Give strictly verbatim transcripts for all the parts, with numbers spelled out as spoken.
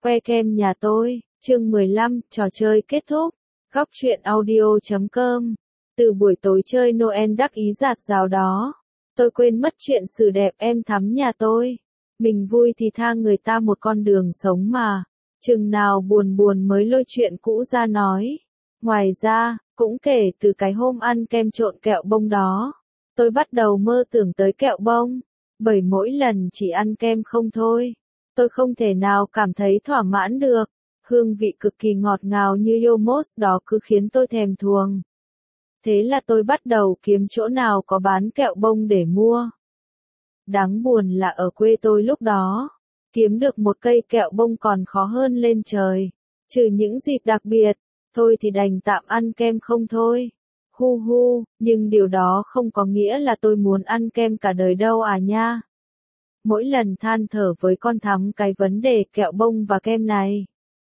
Que kem nhà tôi, chương mười lăm, trò chơi kết thúc. Góc truyện audio chấm com. Từ buổi tối chơi Noel đắc ý dạt dào đó, tôi quên mất chuyện xử đẹp em thắm nhà tôi. Mình vui thì tha người ta một con đường sống mà. Chừng nào buồn buồn mới lôi chuyện cũ ra nói. Ngoài ra, cũng kể từ cái hôm ăn kem trộn kẹo bông đó, tôi bắt đầu mơ tưởng tới kẹo bông. Bởi mỗi lần chỉ ăn kem không thôi, tôi không thể nào cảm thấy thỏa mãn được. Hương vị cực kỳ ngọt ngào như Yomos đó cứ khiến tôi thèm thuồng. Thế là tôi bắt đầu kiếm chỗ nào có bán kẹo bông để mua. Đáng buồn là ở quê tôi lúc đó, kiếm được một cây kẹo bông còn khó hơn lên trời. Trừ những dịp đặc biệt, thôi thì đành tạm ăn kem không thôi. Hu hu, nhưng điều đó không có nghĩa là tôi muốn ăn kem cả đời đâu à nha. Mỗi lần than thở với con Thắm cái vấn đề kẹo bông và kem này,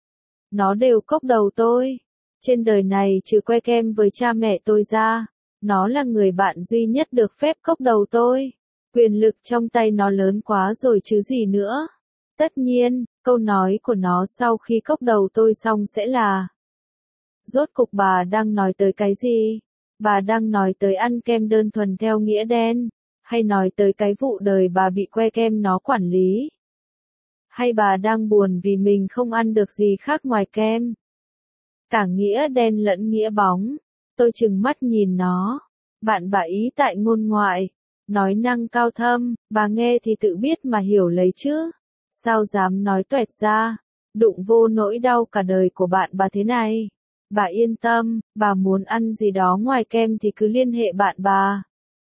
nó đều cốc đầu tôi. Trên đời này trừ que kem với cha mẹ tôi ra, nó là người bạn duy nhất được phép cốc đầu tôi. Quyền lực trong tay nó lớn quá rồi chứ gì nữa. Tất nhiên, câu nói của nó sau khi cốc đầu tôi xong sẽ là: rốt cục bà đang nói tới cái gì? Bà đang nói tới ăn kem đơn thuần theo nghĩa đen, hay nói tới cái vụ đời bà bị que kem nó quản lý? Hay bà đang buồn vì mình không ăn được gì khác ngoài kem? Cả nghĩa đen lẫn nghĩa bóng. Tôi trừng mắt nhìn nó. Bạn bà ý tại ngôn ngoại, nói năng cao thâm, bà nghe thì tự biết mà hiểu lấy chứ. Sao dám nói toẹt ra, đụng vô nỗi đau cả đời của bạn bà thế này. Bà yên tâm, bà muốn ăn gì đó ngoài kem thì cứ liên hệ bạn bà.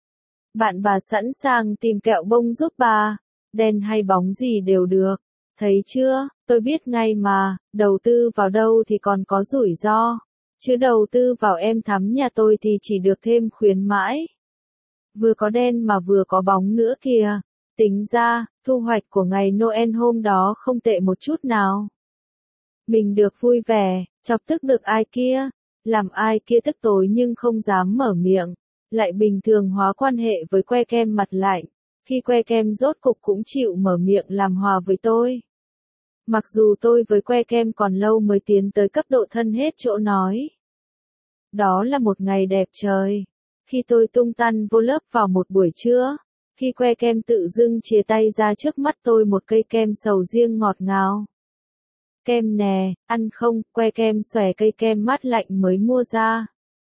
Bạn bà sẵn sàng tìm kẹo bông giúp bà, đen hay bóng gì đều được. Thấy chưa, tôi biết ngay mà, đầu tư vào đâu thì còn có rủi ro. Chứ đầu tư vào em Thắm nhà tôi thì chỉ được thêm khuyến mãi. Vừa có đen mà vừa có bóng nữa kìa. Tính ra, thu hoạch của ngày Noel hôm đó không tệ một chút nào. Mình được vui vẻ, chọc tức được ai kia, làm ai kia tức tối nhưng không dám mở miệng, lại bình thường hóa quan hệ với que kem mặt lạnh, khi que kem rốt cục cũng chịu mở miệng làm hòa với tôi. Mặc dù tôi với que kem còn lâu mới tiến tới cấp độ thân hết chỗ nói. Đó là một ngày đẹp trời, khi tôi tung tăng vô lớp vào một buổi trưa, khi que kem tự dưng chìa tay ra trước mắt tôi một cây kem sầu riêng ngọt ngào. Kem nè, ăn không? Que kem xòe cây kem mát lạnh mới mua ra.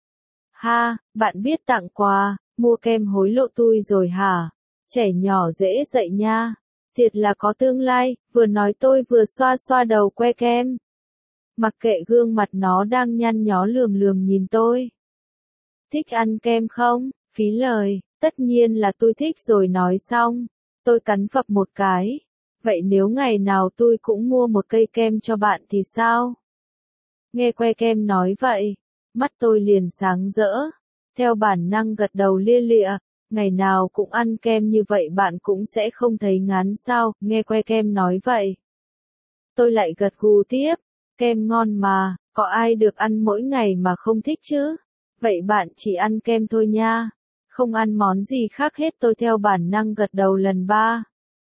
Ha, bạn biết tặng quà, mua kem hối lộ tui rồi hả? Trẻ nhỏ dễ dạy nha. Thiệt là có tương lai, vừa nói tôi vừa xoa xoa đầu que kem. Mặc kệ gương mặt nó đang nhăn nhó lườm lườm nhìn tôi. Thích ăn kem không? Phí lời, tất nhiên là tôi thích rồi nói xong. Tôi cắn phập một cái. Vậy nếu ngày nào tôi cũng mua một cây kem cho bạn thì sao? Nghe que kem nói vậy, mắt tôi liền sáng rỡ. Theo bản năng gật đầu lia lịa, ngày nào cũng ăn kem như vậy bạn cũng sẽ không thấy ngán sao? Nghe que kem nói vậy, tôi lại gật gù tiếp. Kem ngon mà, có ai được ăn mỗi ngày mà không thích chứ? Vậy bạn chỉ ăn kem thôi nha, không ăn món gì khác hết. Tôi theo bản năng gật đầu lần ba.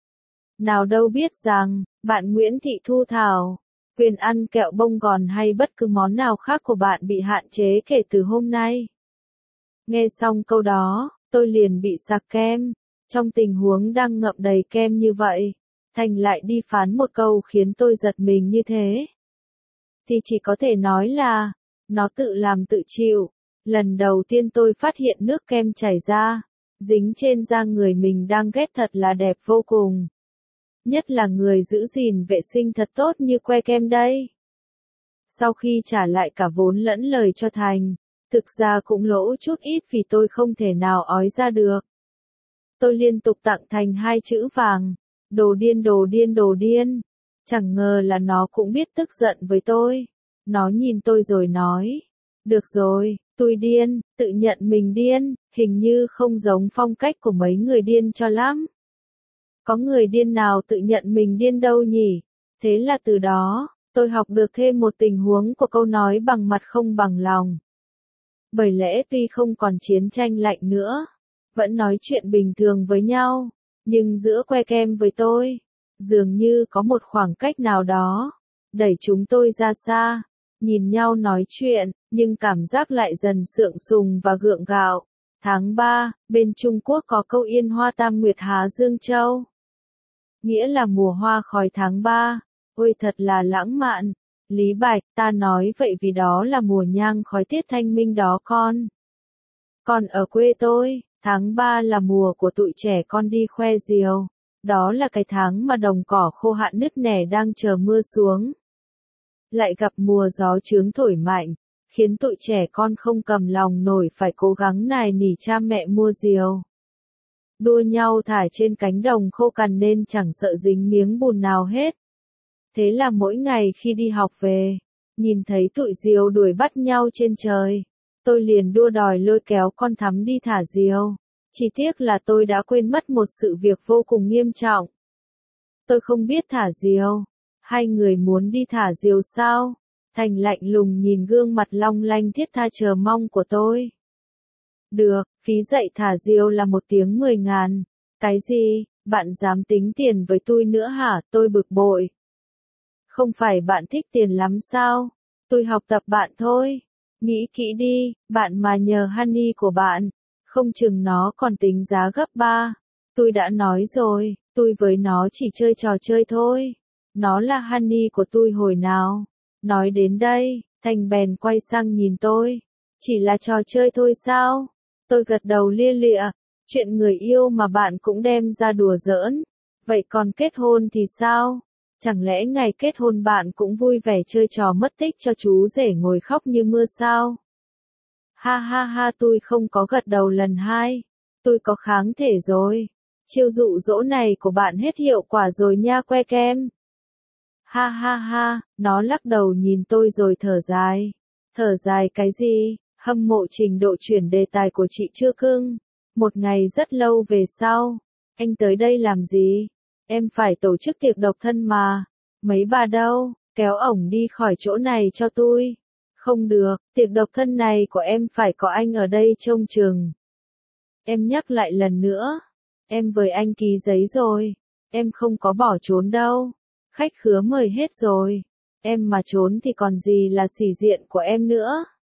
Nào đâu biết rằng, bạn Nguyễn Thị Thu Thảo, quyền ăn kẹo bông gòn hay bất cứ món nào khác của bạn bị hạn chế kể từ hôm nay. Nghe xong câu đó, tôi liền bị sặc kem. Trong tình huống đang ngậm đầy kem như vậy, Thành lại đi phán một câu khiến tôi giật mình như thế. Thì chỉ có thể nói là, nó tự làm tự chịu. Lần đầu tiên tôi phát hiện nước kem chảy ra, dính trên da người mình đang ghét thật là đẹp vô cùng. Nhất là người giữ gìn vệ sinh thật tốt như que kem đây. Sau khi trả lại cả vốn lẫn lời cho Thành, thực ra cũng lỗ chút ít vì tôi không thể nào ói ra được. Tôi liên tục tặng Thành hai chữ vàng, đồ điên đồ điên đồ điên. Chẳng ngờ là nó cũng biết tức giận với tôi. Nó nhìn tôi rồi nói, được rồi, tôi điên, tự nhận mình điên, hình như không giống phong cách của mấy người điên cho lắm. Có người điên nào tự nhận mình điên đâu nhỉ? Thế là từ đó, tôi học được thêm một tình huống của câu nói bằng mặt không bằng lòng. Bởi lẽ tuy không còn chiến tranh lạnh nữa, vẫn nói chuyện bình thường với nhau, nhưng giữa que kem với tôi, dường như có một khoảng cách nào đó. đẩy chúng tôi ra xa, nhìn nhau nói chuyện, nhưng cảm giác lại dần sượng sùng và gượng gạo. Tháng ba, bên Trung Quốc có câu yên hoa tam nguyệt há Dương Châu. Nghĩa là mùa hoa khói tháng ba. Ôi thật là lãng mạn. Lý Bạch, ta nói vậy vì đó là mùa nhang khói tiết thanh minh đó con. Còn ở quê tôi, tháng ba là mùa của tụi trẻ con đi khoe diều. Đó là cái tháng mà đồng cỏ khô hạn nứt nẻ đang chờ mưa xuống. Lại gặp mùa gió chướng thổi mạnh, khiến tụi trẻ con không cầm lòng nổi phải cố gắng nài nỉ cha mẹ mua diều. Đua nhau thả trên cánh đồng khô cằn nên chẳng sợ dính miếng bùn nào hết. Thế là mỗi ngày khi đi học về, nhìn thấy tụi diều đuổi bắt nhau trên trời, tôi liền đua đòi lôi kéo con Thắm đi thả diều. Chỉ tiếc là tôi đã quên mất một sự việc vô cùng nghiêm trọng. Tôi không biết thả diều. Hai người muốn đi thả diều sao? Thành lạnh lùng nhìn gương mặt long lanh thiết tha chờ mong của tôi. Được, phí dạy thả diều là một tiếng mười ngàn. Cái gì, bạn dám tính tiền với tôi nữa hả? Tôi bực bội. Không phải bạn thích tiền lắm sao? Tôi học tập bạn thôi. Nghĩ kỹ đi, bạn mà nhờ honey của bạn, không chừng nó còn tính giá gấp ba. Tôi đã nói rồi, tôi với nó chỉ chơi trò chơi thôi. Nó là honey của tôi hồi nào. Nói đến đây, Thành bèn quay sang nhìn tôi. Chỉ là trò chơi thôi sao? Tôi gật đầu lia lịa. Chuyện người yêu mà bạn cũng đem ra đùa giỡn. Vậy còn kết hôn thì sao? Chẳng lẽ ngày kết hôn bạn cũng vui vẻ chơi trò mất tích cho chú rể ngồi khóc như mưa sao? Ha ha ha, tôi không có gật đầu lần hai. Tôi có kháng thể rồi. Chiêu dụ dỗ này của bạn hết hiệu quả rồi nha que kem. Ha ha ha, nó lắc đầu nhìn tôi rồi thở dài. Thở dài cái gì? Hâm mộ trình độ chuyển đề tài của chị chưa cưng. Một ngày rất lâu về sau. Anh tới đây làm gì? Em phải tổ chức tiệc độc thân mà. Mấy bà đâu, kéo ổng đi khỏi chỗ này cho tôi. Không được, tiệc độc thân này của em phải có anh ở đây trông chừng. Em nhắc lại lần nữa. Em với anh ký giấy rồi. Em không có bỏ trốn đâu. Khách khứa mời hết rồi. Em mà trốn thì còn gì là sỉ diện của em nữa.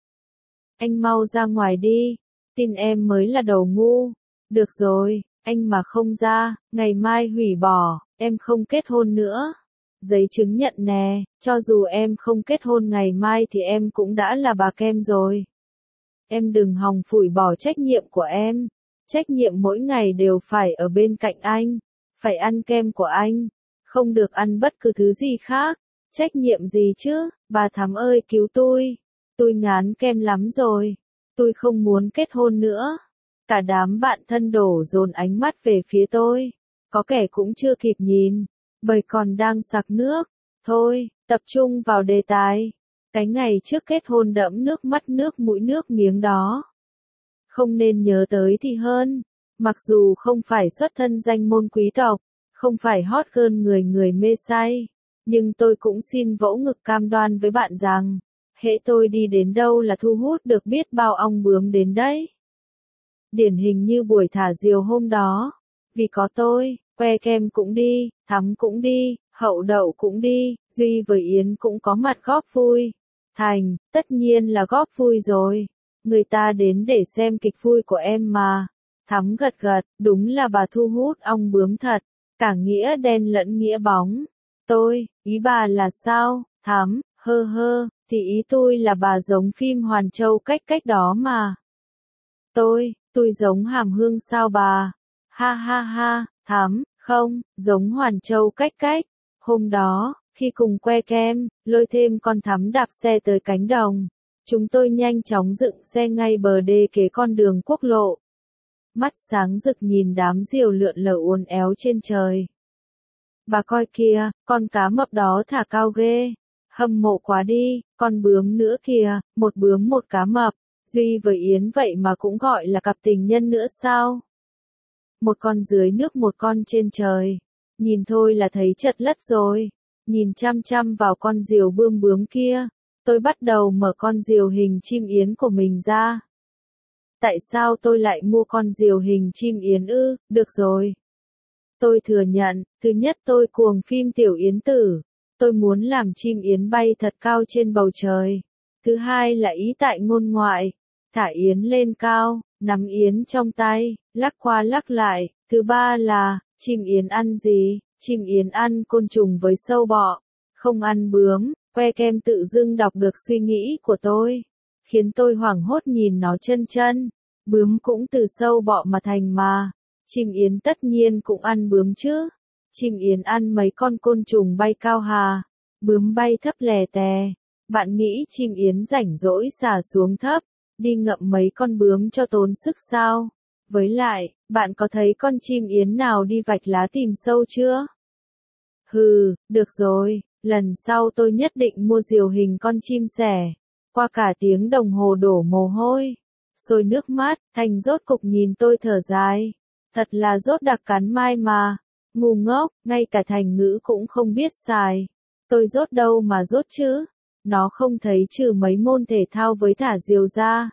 Anh mau ra ngoài đi. Tin em mới là đầu ngu. Được rồi, anh mà không ra, ngày mai hủy bỏ, em không kết hôn nữa. Giấy chứng nhận nè, cho dù em không kết hôn ngày mai thì em cũng đã là bà kem rồi. Em đừng hòng phủi bỏ trách nhiệm của em. Trách nhiệm mỗi ngày đều phải ở bên cạnh anh. Phải ăn kem của anh. Không được ăn bất cứ thứ gì khác. Trách nhiệm gì chứ, bà Thắm ơi cứu tôi. Tôi ngán kem lắm rồi. Tôi không muốn kết hôn nữa. Cả đám bạn thân đổ dồn ánh mắt về phía tôi. Có kẻ cũng chưa kịp nhìn, bởi còn đang sặc nước. Thôi, tập trung vào đề tài. Cái ngày trước kết hôn đẫm nước mắt nước mũi nước miếng đó. Không nên nhớ tới thì hơn. Mặc dù không phải xuất thân danh môn quý tộc, không phải hot girl người người mê say, nhưng tôi cũng xin vỗ ngực cam đoan với bạn rằng, hễ tôi đi đến đâu là thu hút được biết bao ong bướm đến đấy. Điển hình như buổi thả diều hôm đó. Vì có tôi, que kem cũng đi, Thắm cũng đi, Hậu Đậu cũng đi, Duy với Yến cũng có mặt góp vui. Thành, tất nhiên là góp vui rồi. Người ta đến để xem kịch vui của em mà. Thắm gật gật, đúng là bà thu hút ong bướm thật. Cả nghĩa đen lẫn nghĩa bóng. Tôi, ý bà là sao? Thắm, hơ hơ, thì ý tôi là bà giống phim Hoàn Châu cách cách đó mà. Tôi, tôi giống Hàm Hương sao bà? Ha ha ha, Thắm, không, giống Hoàn Châu cách cách. Hôm đó, khi cùng que kem, lôi thêm con Thắm đạp xe tới cánh đồng. Chúng tôi nhanh chóng dựng xe ngay bờ đê kế con đường quốc lộ. Mắt sáng rực nhìn đám diều lượn lờ uốn éo trên trời. Bà coi kìa, con cá mập đó thả cao ghê. Hâm mộ quá đi, con bướm nữa kìa, một bướm một cá mập. Duy với Yến vậy mà cũng gọi là cặp tình nhân nữa sao? Một con dưới nước một con trên trời. Nhìn thôi là thấy chật lất rồi. Nhìn chăm chăm vào con diều bươm bướm kia. Tôi bắt đầu mở con diều hình chim yến của mình ra. Tại sao tôi lại mua con diều hình chim yến ư? Được rồi. Tôi thừa nhận, thứ nhất tôi cuồng phim Tiểu Yến Tử. Tôi muốn làm chim yến bay thật cao trên bầu trời. Thứ hai là ý tại ngôn ngoại. Thả yến lên cao, nắm yến trong tay, lắc qua lắc lại. Thứ ba là, chim yến ăn gì? Chim yến ăn côn trùng với sâu bọ, không ăn bướm. Que kem tự dưng đọc được suy nghĩ của tôi, khiến tôi hoảng hốt nhìn nó chân chân. Bướm cũng từ sâu bọ mà thành mà. Chim yến tất nhiên cũng ăn bướm chứ. Chim yến ăn mấy con côn trùng bay cao hà. Bướm bay thấp lè tè. Bạn nghĩ chim yến rảnh rỗi xả xuống thấp, đi ngậm mấy con bướm cho tốn sức sao? Với lại, bạn có thấy con chim yến nào đi vạch lá tìm sâu chưa? Hừ, được rồi, lần sau tôi nhất định mua diều hình con chim sẻ. Qua cả tiếng đồng hồ đổ mồ hôi, sôi nước mắt, Thành rốt cục nhìn tôi thở dài. Thật là rốt đặc cắn mai mà. Ngu ngốc, ngay cả thành ngữ cũng không biết xài. Tôi rốt đâu mà rốt chứ? Nó không thấy trừ mấy môn thể thao với thả diều ra.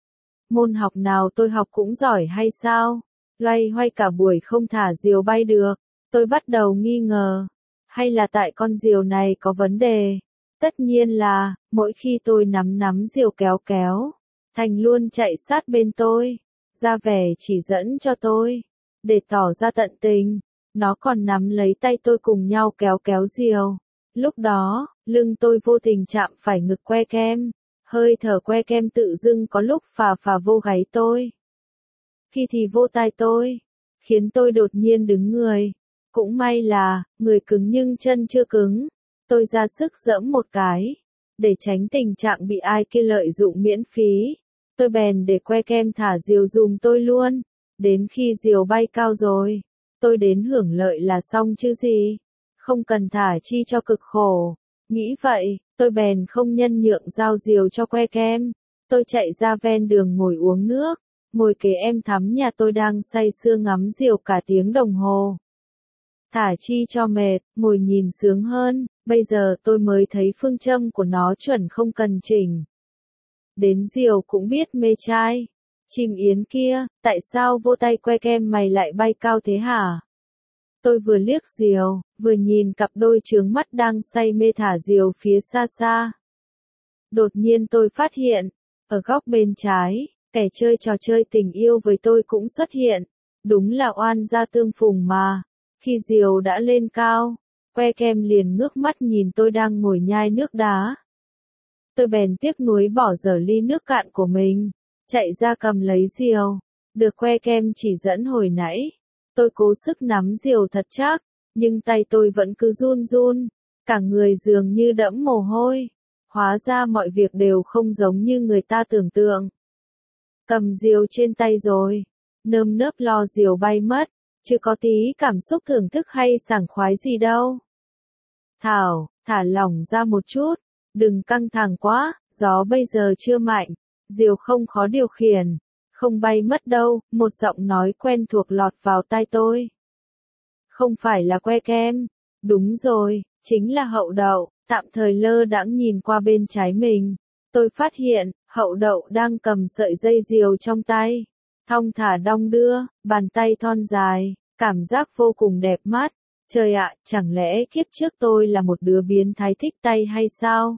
Môn học nào tôi học cũng giỏi hay sao? Loay hoay cả buổi không thả diều bay được. Tôi bắt đầu nghi ngờ. Hay là tại con diều này có vấn đề? Tất nhiên là, mỗi khi tôi nắm nắm diều kéo kéo, Thành luôn chạy sát bên tôi, ra vẻ chỉ dẫn cho tôi, để tỏ ra tận tình. Nó còn nắm lấy tay tôi cùng nhau kéo kéo diều. Lúc đó, lưng tôi vô tình chạm phải ngực que kem. Hơi thở que kem tự dưng có lúc phà phà vô gáy tôi. Khi thì vô tai tôi, khiến tôi đột nhiên đứng người. Cũng may là, người cứng nhưng chân chưa cứng. Tôi ra sức giẫm một cái, để tránh tình trạng bị ai kia lợi dụng miễn phí. Tôi bèn để que kem thả diều dùm tôi luôn. Đến khi diều bay cao rồi, tôi đến hưởng lợi là xong chứ gì. Không cần thả chi cho cực khổ. Nghĩ vậy, tôi bèn không nhân nhượng giao diều cho que kem. Tôi chạy ra ven đường ngồi uống nước, ngồi kế em thắm nhà tôi đang say sưa ngắm diều cả tiếng đồng hồ. Thả chi cho mệt, ngồi nhìn sướng hơn, bây giờ tôi mới thấy phương châm của nó chuẩn không cần chỉnh. Đến diều cũng biết mê trai. Chim yến kia, tại sao vô tay que kem mày lại bay cao thế hả? Tôi vừa liếc diều, vừa nhìn cặp đôi trướng mắt đang say mê thả diều phía xa xa. Đột nhiên tôi phát hiện, ở góc bên trái, kẻ chơi trò chơi tình yêu với tôi cũng xuất hiện. Đúng là oan gia tương phùng mà. Khi diều đã lên cao, que kem liền ngước mắt nhìn tôi đang ngồi nhai nước đá. Tôi bèn tiếc nuối bỏ dở ly nước cạn của mình, chạy ra cầm lấy diều. Được que kem chỉ dẫn hồi nãy, tôi cố sức nắm diều thật chắc, nhưng tay tôi vẫn cứ run run, cả người dường như đẫm mồ hôi. Hóa ra mọi việc đều không giống như người ta tưởng tượng. Cầm diều trên tay rồi, nơm nớp lo diều bay mất, chứ có tí cảm xúc thưởng thức hay sảng khoái gì đâu. Thảo, thả lỏng ra một chút, đừng căng thẳng quá, gió bây giờ chưa mạnh, diều không khó điều khiển, không bay mất đâu, một giọng nói quen thuộc lọt vào tai tôi. Không phải là que kem, đúng rồi, chính là Hậu Đậu. Tạm thời lơ đãng nhìn qua bên trái mình, tôi phát hiện, Hậu Đậu đang cầm sợi dây diều trong tay, thong thả đong đưa, bàn tay thon dài, cảm giác vô cùng đẹp mắt. Trời ạ, chẳng lẽ kiếp trước tôi là một đứa biến thái thích tay hay sao?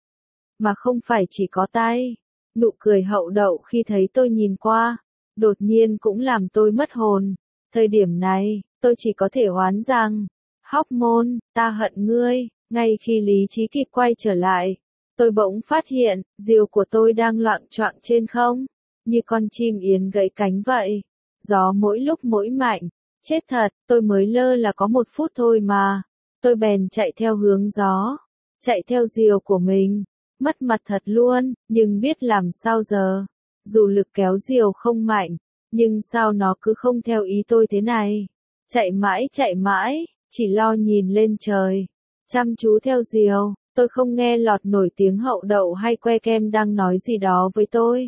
Mà không phải chỉ có tay. Nụ cười Hậu Đậu khi thấy tôi nhìn qua, đột nhiên cũng làm tôi mất hồn. Thời điểm này, tôi chỉ có thể oán rằng, hóc môn, ta hận ngươi. Ngay khi lý trí kịp quay trở lại, tôi bỗng phát hiện, diều của tôi đang loạng choạng trên không, như con chim yến gãy cánh vậy. Gió mỗi lúc mỗi mạnh. Chết thật, tôi mới lơ là có một phút thôi mà. Tôi bèn chạy theo hướng gió, chạy theo diều của mình. Mất mặt thật luôn, nhưng biết làm sao giờ. Dù lực kéo diều không mạnh, nhưng sao nó cứ không theo ý tôi thế này. Chạy mãi chạy mãi, chỉ lo nhìn lên trời. Chăm chú theo diều, tôi không nghe lọt nổi tiếng Hậu Đậu hay que kem đang nói gì đó với tôi.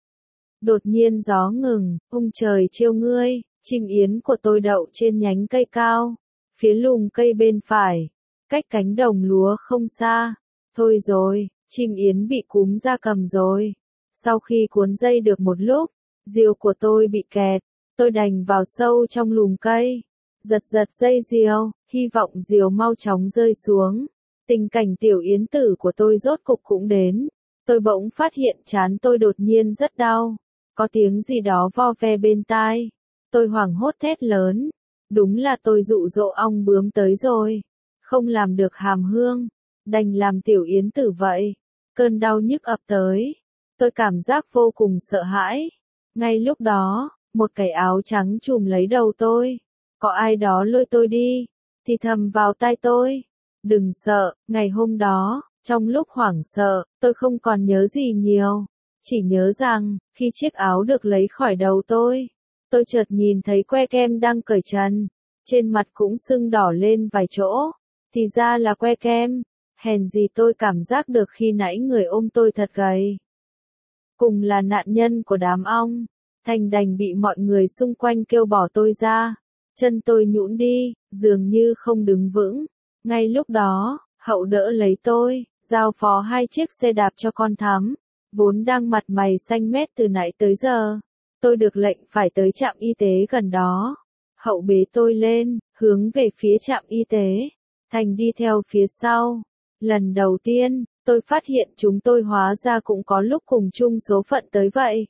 Đột nhiên gió ngừng, ung trời chiêu ngươi, chim yến của tôi đậu trên nhánh cây cao, phía lùm cây bên phải, cách cánh đồng lúa không xa. Thôi rồi, chim yến bị cúm gia cầm rồi. Sau khi cuốn dây được một lúc, diều của tôi bị kẹt, tôi đành vào sâu trong lùm cây, giật giật dây diều, hy vọng diều mau chóng rơi xuống. Tình cảnh tiểu yến tử của tôi rốt cục cũng đến. Tôi bỗng phát hiện trán tôi đột nhiên rất đau. Có tiếng gì đó vo ve bên tai. Tôi hoảng hốt thét lớn. Đúng là tôi dụ dỗ ong bướm tới rồi. Không làm được hàm hương. Đành làm tiểu yến tử vậy. Cơn đau nhức ập tới. Tôi cảm giác vô cùng sợ hãi. Ngay lúc đó, một cái áo trắng trùm lấy đầu tôi. Có ai đó lôi tôi đi. Thì thầm vào tai tôi. Đừng sợ, ngày hôm đó, trong lúc hoảng sợ, tôi không còn nhớ gì nhiều. Chỉ nhớ rằng, khi chiếc áo được lấy khỏi đầu tôi, tôi chợt nhìn thấy que kem đang cởi trần. Trên mặt cũng sưng đỏ lên vài chỗ. Thì ra là que kem. Hèn gì tôi cảm giác được khi nãy người ôm tôi thật gầy. Cùng là nạn nhân của đám ong. Thành đành bị mọi người xung quanh kêu bỏ tôi ra. Chân tôi nhũn đi, dường như không đứng vững. Ngay lúc đó, Hậu đỡ lấy tôi, giao phó hai chiếc xe đạp cho con Thắm, vốn đang mặt mày xanh mét từ nãy tới giờ. Tôi được lệnh phải tới trạm y tế gần đó. Hậu bế tôi lên, hướng về phía trạm y tế. Thành đi theo phía sau. Lần đầu tiên, tôi phát hiện chúng tôi hóa ra cũng có lúc cùng chung số phận tới vậy.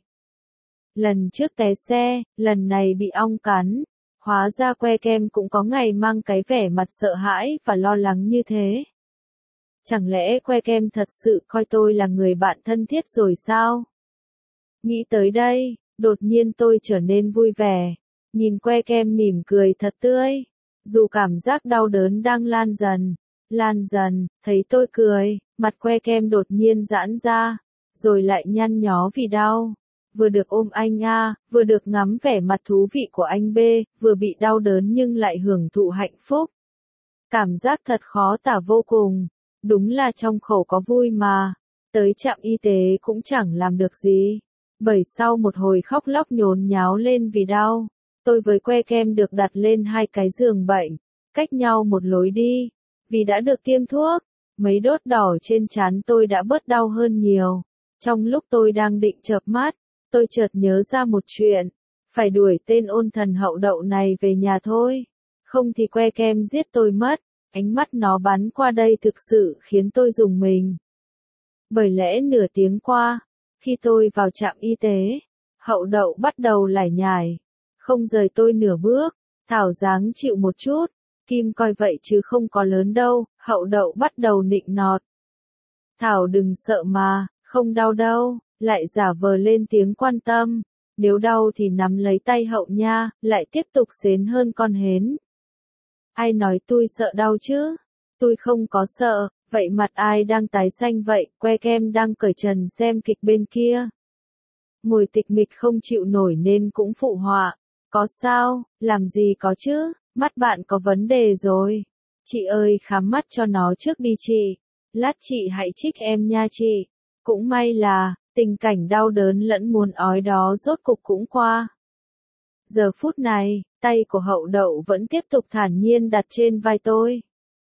Lần trước té xe, lần này bị ong cắn. Hóa ra que kem cũng có ngày mang cái vẻ mặt sợ hãi và lo lắng như thế. Chẳng lẽ que kem thật sự coi tôi là người bạn thân thiết rồi sao? Nghĩ tới đây, đột nhiên tôi trở nên vui vẻ. Nhìn que kem mỉm cười thật tươi. Dù cảm giác đau đớn đang lan dần, lan dần, thấy tôi cười, mặt que kem đột nhiên giãn ra, rồi lại nhăn nhó vì đau. Vừa được ôm anh A, vừa được ngắm vẻ mặt thú vị của anh B, vừa bị đau đớn nhưng lại hưởng thụ hạnh phúc. Cảm giác thật khó tả vô cùng. Đúng là trong khẩu có vui mà. Tới trạm y tế cũng chẳng làm được gì. Bởi sau một hồi khóc lóc nhốn nháo lên vì đau, tôi với que kem được đặt lên hai cái giường bệnh, cách nhau một lối đi. Vì đã được tiêm thuốc, mấy đốt đỏ trên trán tôi đã bớt đau hơn nhiều. Trong lúc tôi đang định chợp mắt, tôi chợt nhớ ra một chuyện, phải đuổi tên ôn thần Hậu Đậu này về nhà thôi, không thì que kem giết tôi mất. Ánh mắt nó bắn qua đây thực sự khiến tôi rùng mình. Bởi lẽ nửa tiếng qua, khi tôi vào trạm y tế, Hậu Đậu bắt đầu lải nhải, không rời tôi nửa bước. Thảo dáng chịu một chút, Kim coi vậy chứ không có lớn đâu. Hậu Đậu bắt đầu nịnh nọt. Thảo đừng sợ mà, không đau đâu. Lại giả vờ lên tiếng quan tâm, nếu đau thì nắm lấy tay Hậu nha, lại tiếp tục xến hơn con hến. Ai nói tôi sợ đau chứ? Tôi không có sợ, vậy mặt ai đang tái xanh vậy? Que kem đang cởi trần xem kịch bên kia. Ngồi tịch mịch không chịu nổi nên cũng phụ họa. Có sao, làm gì có chứ, mắt bạn có vấn đề rồi. Chị ơi khám mắt cho nó trước đi chị. Lát chị hãy trích em nha chị. Cũng may là, tình cảnh đau đớn lẫn muốn ói đó rốt cục cũng qua. Giờ phút này, tay của Hậu Đậu vẫn tiếp tục thản nhiên đặt trên vai tôi.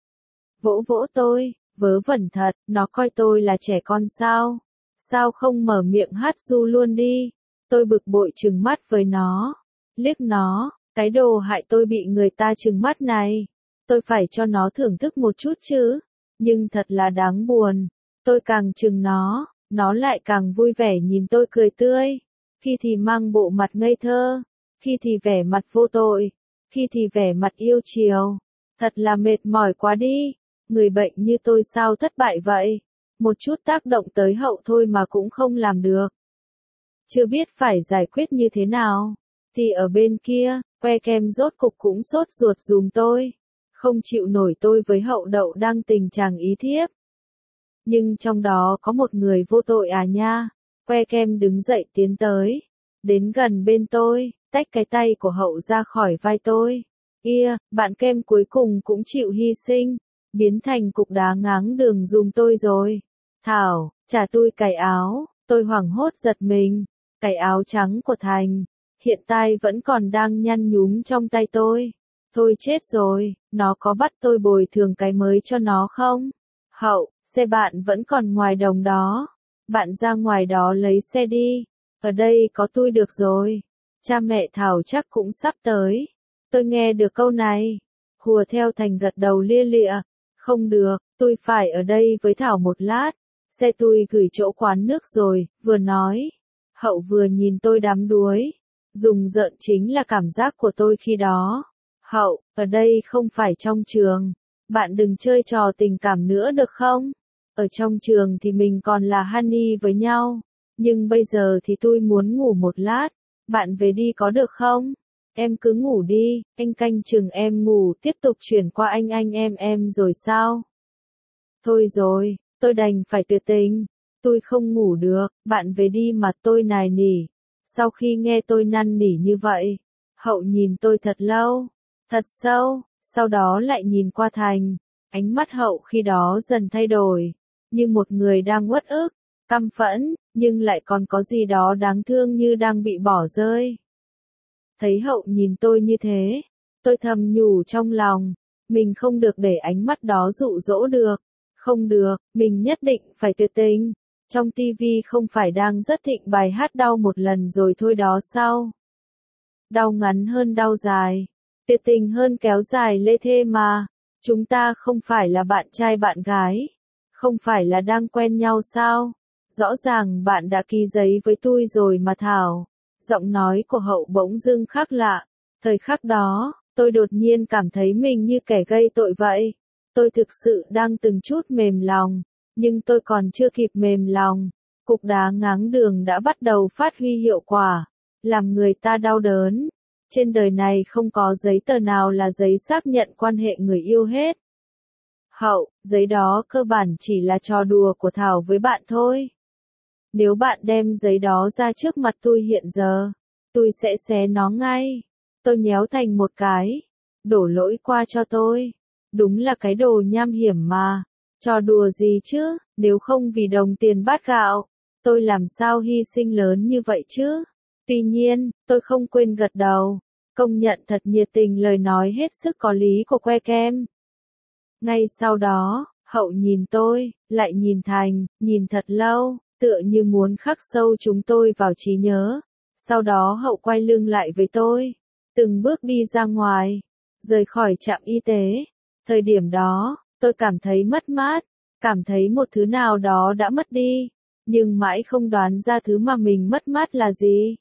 Vỗ vỗ tôi, vớ vẩn thật, nó coi tôi là trẻ con sao? Sao không mở miệng hát ru luôn đi? Tôi bực bội trừng mắt với nó, liếc nó, cái đồ hại tôi bị người ta trừng mắt này. Tôi phải cho nó thưởng thức một chút chứ, nhưng thật là đáng buồn. Tôi càng trừng nó, nó lại càng vui vẻ nhìn tôi cười tươi. Khi thì mang bộ mặt ngây thơ, khi thì vẻ mặt vô tội, khi thì vẻ mặt yêu chiều. Thật là mệt mỏi quá đi, người bệnh như tôi sao thất bại vậy? Một chút tác động tới Hậu thôi mà cũng không làm được. Chưa biết phải giải quyết như thế nào, thì ở bên kia, que kem rốt cục cũng sốt ruột dùm tôi. Không chịu nổi tôi với Hậu Đậu đang tình trạng ý thiếp. Nhưng trong đó có một người vô tội à nha. Que kem đứng dậy tiến tới, đến gần bên tôi, tách cái tay của Hậu ra khỏi vai tôi. Kia, bạn kem cuối cùng cũng chịu hy sinh, biến thành cục đá ngáng đường dùm tôi rồi. Thảo, trả tôi cái áo, tôi hoảng hốt giật mình. Cái áo trắng của Thành, hiện tại vẫn còn đang nhăn nhúm trong tay tôi. Thôi chết rồi, nó có bắt tôi bồi thường cái mới cho nó không? Hậu, xe bạn vẫn còn ngoài đồng đó. Bạn ra ngoài đó lấy xe đi. Ở đây có tôi được rồi. Cha mẹ Thảo chắc cũng sắp tới. Tôi nghe được câu này. Hùa theo Thành gật đầu lia lịa. Không được, Tôi phải ở đây với Thảo một lát, xe tôi gửi chỗ quán nước rồi, vừa nói. Hậu vừa nhìn tôi đắm đuối. Dùng giận chính là cảm giác của tôi khi đó. Hậu, ở đây không phải trong trường. Bạn đừng chơi trò tình cảm nữa được không? Ở trong trường thì mình còn là honey với nhau. Nhưng bây giờ thì tôi muốn ngủ một lát. Bạn về đi có được không? Em cứ ngủ đi, anh canh chừng em ngủ tiếp tục chuyển qua anh anh em em rồi sao? Thôi rồi, tôi đành phải tuyệt tình. Tôi không ngủ được, bạn về đi mà tôi nài nỉ. Sau khi nghe tôi năn nỉ như vậy, Hậu nhìn tôi thật lâu, thật sâu, sau đó lại nhìn qua Thành. Ánh mắt Hậu khi đó dần thay đổi, như một người đang uất ức, căm phẫn, nhưng lại còn có gì đó đáng thương như đang bị bỏ rơi. Thấy Hậu nhìn tôi như thế, tôi thầm nhủ trong lòng, mình không được để ánh mắt đó dụ dỗ được. Không được, mình nhất định phải tuyệt tình. Trong tivi không phải đang rất thịnh bài hát đau một lần rồi thôi đó sao? Đau ngắn hơn đau dài, tuyệt tình hơn kéo dài lê thê mà. Chúng ta không phải là bạn trai bạn gái, không phải là đang quen nhau sao? Rõ ràng bạn đã ký giấy với tôi rồi mà Thảo. Giọng nói của Hậu bỗng dưng khác lạ. Thời khắc đó, tôi đột nhiên cảm thấy mình như kẻ gây tội vậy. Tôi thực sự đang từng chút mềm lòng, nhưng tôi còn chưa kịp mềm lòng. Cục đá ngáng đường đã bắt đầu phát huy hiệu quả, làm người ta đau đớn. Trên đời này không có giấy tờ nào là giấy xác nhận quan hệ người yêu hết. Hậu, giấy đó cơ bản chỉ là trò đùa của Thảo với bạn thôi. Nếu bạn đem giấy đó ra trước mặt tôi hiện giờ, tôi sẽ xé nó ngay. Tôi nhéo thành một cái, đổ lỗi qua cho tôi. Đúng là cái đồ nham hiểm mà. Trò đùa gì chứ, nếu không vì đồng tiền bát gạo, tôi làm sao hy sinh lớn như vậy chứ? Tuy nhiên, tôi không quên gật đầu, công nhận thật nhiệt tình lời nói hết sức có lý của que kem. Ngay sau đó, Hậu nhìn tôi, lại nhìn Thành, nhìn thật lâu, tựa như muốn khắc sâu chúng tôi vào trí nhớ. Sau đó Hậu quay lưng lại với tôi, từng bước đi ra ngoài, rời khỏi trạm y tế. Thời điểm đó, tôi cảm thấy mất mát, cảm thấy một thứ nào đó đã mất đi, nhưng mãi không đoán ra thứ mà mình mất mát là gì.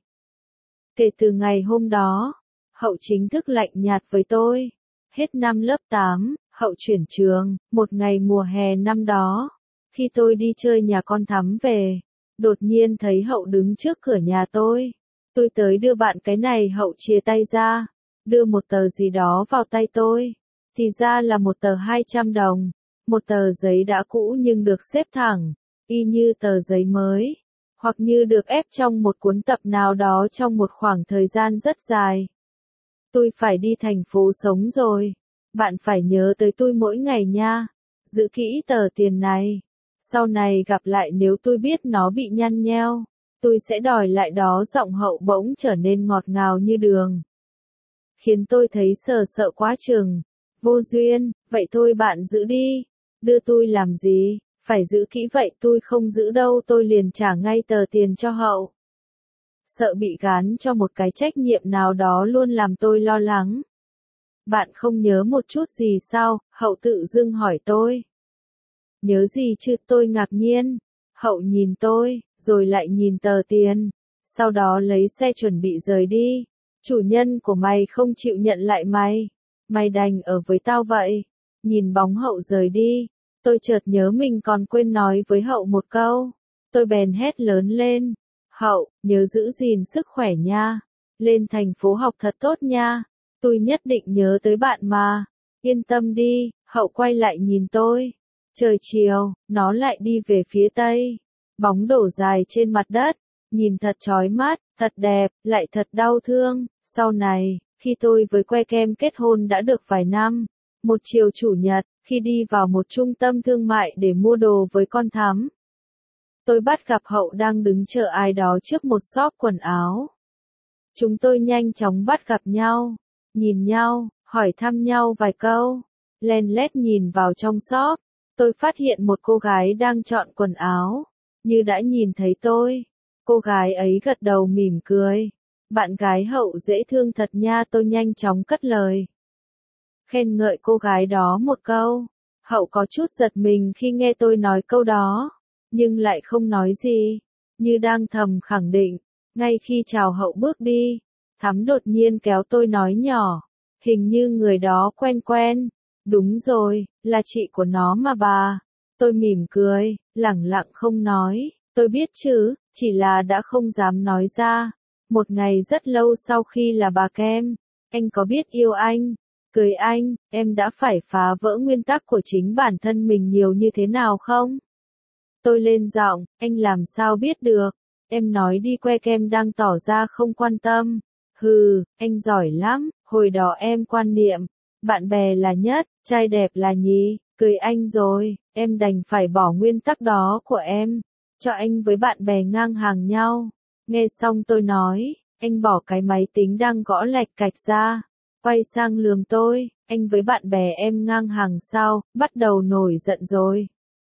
Kể từ ngày hôm đó, Hậu chính thức lạnh nhạt với tôi. Hết năm lớp tám, Hậu chuyển trường, một ngày mùa hè năm đó, khi tôi đi chơi nhà con Thắm về, đột nhiên thấy Hậu đứng trước cửa nhà tôi. Tôi tới đưa bạn cái này, Hậu chia tay ra, đưa một tờ gì đó vào tay tôi. Thì ra là một tờ hai trăm đồng, một tờ giấy đã cũ nhưng được xếp thẳng, y như tờ giấy mới, hoặc như được ép trong một cuốn tập nào đó trong một khoảng thời gian rất dài. Tôi phải đi thành phố sống rồi, bạn phải nhớ tới tôi mỗi ngày nha, giữ kỹ tờ tiền này. Sau này gặp lại nếu tôi biết nó bị nhăn nheo, tôi sẽ đòi lại đó. Giọng Hậu bỗng trở nên ngọt ngào như đường, khiến tôi thấy sờ sợ quá chừng. Vô duyên, vậy thôi bạn giữ đi. Đưa tôi làm gì, phải giữ kỹ vậy, tôi không giữ đâu, tôi liền trả ngay tờ tiền cho Hậu. Sợ bị gán cho một cái trách nhiệm nào đó luôn làm tôi lo lắng. Bạn không nhớ một chút gì sao? Hậu tự dưng hỏi tôi. Nhớ gì chứ, tôi ngạc nhiên. Hậu nhìn tôi, rồi lại nhìn tờ tiền. Sau đó lấy xe chuẩn bị rời đi. Chủ nhân của mày không chịu nhận lại mày. Mày đành ở với tao vậy. Nhìn bóng Hậu rời đi, tôi chợt nhớ mình còn quên nói với Hậu một câu. Tôi bèn hét lớn lên. Hậu, nhớ giữ gìn sức khỏe nha. Lên thành phố học thật tốt nha. Tôi nhất định nhớ tới bạn mà. Yên tâm đi. Hậu quay lại nhìn tôi. Trời chiều, nó lại đi về phía tây. Bóng đổ dài trên mặt đất. Nhìn thật chói mắt, thật đẹp, lại thật đau thương. Sau này, khi tôi với que kem kết hôn đã được vài năm, một chiều chủ nhật, khi đi vào một trung tâm thương mại để mua đồ với con Thắm, tôi bắt gặp Hậu đang đứng chờ ai đó trước một shop quần áo. Chúng tôi nhanh chóng bắt gặp nhau, nhìn nhau, hỏi thăm nhau vài câu, len lét nhìn vào trong shop. Tôi phát hiện một cô gái đang chọn quần áo, như đã nhìn thấy tôi. Cô gái ấy gật đầu mỉm cười. Bạn gái Hậu dễ thương thật nha, tôi nhanh chóng cất lời. Khen ngợi cô gái đó một câu. Hậu có chút giật mình khi nghe tôi nói câu đó, nhưng lại không nói gì, như đang thầm khẳng định. Ngay khi chào Hậu bước đi, Thắm đột nhiên kéo tôi nói nhỏ, hình như người đó quen quen. Đúng rồi, là chị của nó mà bà. Tôi mỉm cười, lẳng lặng không nói, tôi biết chứ, chỉ là đã không dám nói ra. Một ngày rất lâu sau khi là bà Kem, anh có biết yêu anh, cưới anh, em đã phải phá vỡ nguyên tắc của chính bản thân mình nhiều như thế nào không? Tôi lên giọng, anh làm sao biết được, em nói đi. Que Kem đang tỏ ra không quan tâm. Hừ, anh giỏi lắm, hồi đó em quan niệm, bạn bè là nhất, trai đẹp là nhì, cưới anh rồi, em đành phải bỏ nguyên tắc đó của em, cho anh với bạn bè ngang hàng nhau. Nghe xong tôi nói, anh bỏ cái máy tính đang gõ lạch cạch ra, quay sang lườm tôi, anh với bạn bè em ngang hàng sao, bắt đầu nổi giận rồi.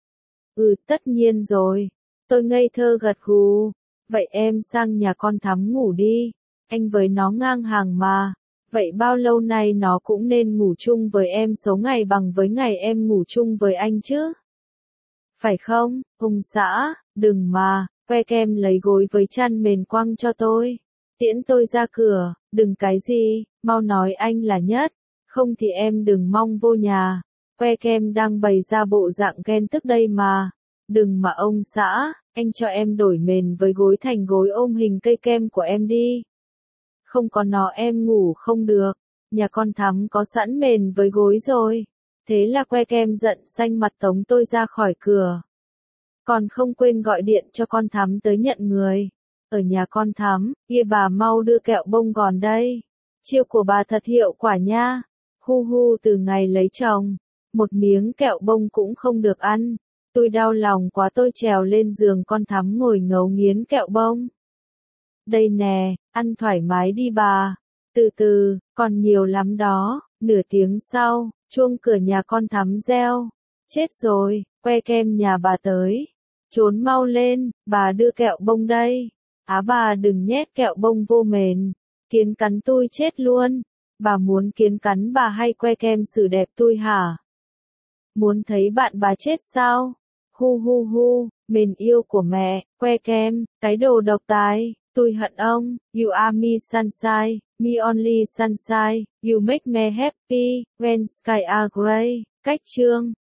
Ừ, tất nhiên rồi. Tôi ngây thơ gật gù. Vậy em sang nhà con Thắm ngủ đi. Anh với nó ngang hàng mà. Vậy bao lâu nay nó cũng nên ngủ chung với em số ngày bằng với ngày em ngủ chung với anh chứ? Phải không, ông xã, đừng mà. Que Kem lấy gối với chăn mền quăng cho tôi. Tiễn tôi ra cửa, đừng cái gì, mau nói anh là nhất. Không thì em đừng mong vô nhà. Que Kem đang bày ra bộ dạng ghen tức đây mà. Đừng mà ông xã, anh cho em đổi mền với gối thành gối ôm hình cây kem của em đi. Không có nó em ngủ không được, nhà con Thắm có sẵn mền với gối rồi. Thế là Que Kem giận xanh mặt tống tôi ra khỏi cửa. Còn không quên gọi điện cho con Thắm tới nhận người. Ở nhà con Thắm, kia bà mau đưa kẹo bông gòn đây. Chiêu của bà thật hiệu quả nha. Hu hu, từ ngày lấy chồng, một miếng kẹo bông cũng không được ăn. Tôi đau lòng quá, tôi trèo lên giường con Thắm ngồi ngấu nghiến kẹo bông. Đây nè, ăn thoải mái đi bà. Từ từ, còn nhiều lắm đó. Nửa tiếng sau, chuông cửa nhà con Thắm reo. Chết rồi, Que Kem nhà bà tới. Trốn mau lên, bà đưa kẹo bông đây. Á bà đừng nhét kẹo bông vô mền. Kiến cắn tôi chết luôn. Bà muốn kiến cắn bà hay Que Kem xử đẹp tôi hả? Muốn thấy bạn bà chết sao? Hu hu hu, mền yêu của mẹ, Que Kem, cái đồ độc tài, tôi hận ông. You are me sunshine, me only sunshine, you make me happy, when sky are gray. Cách chương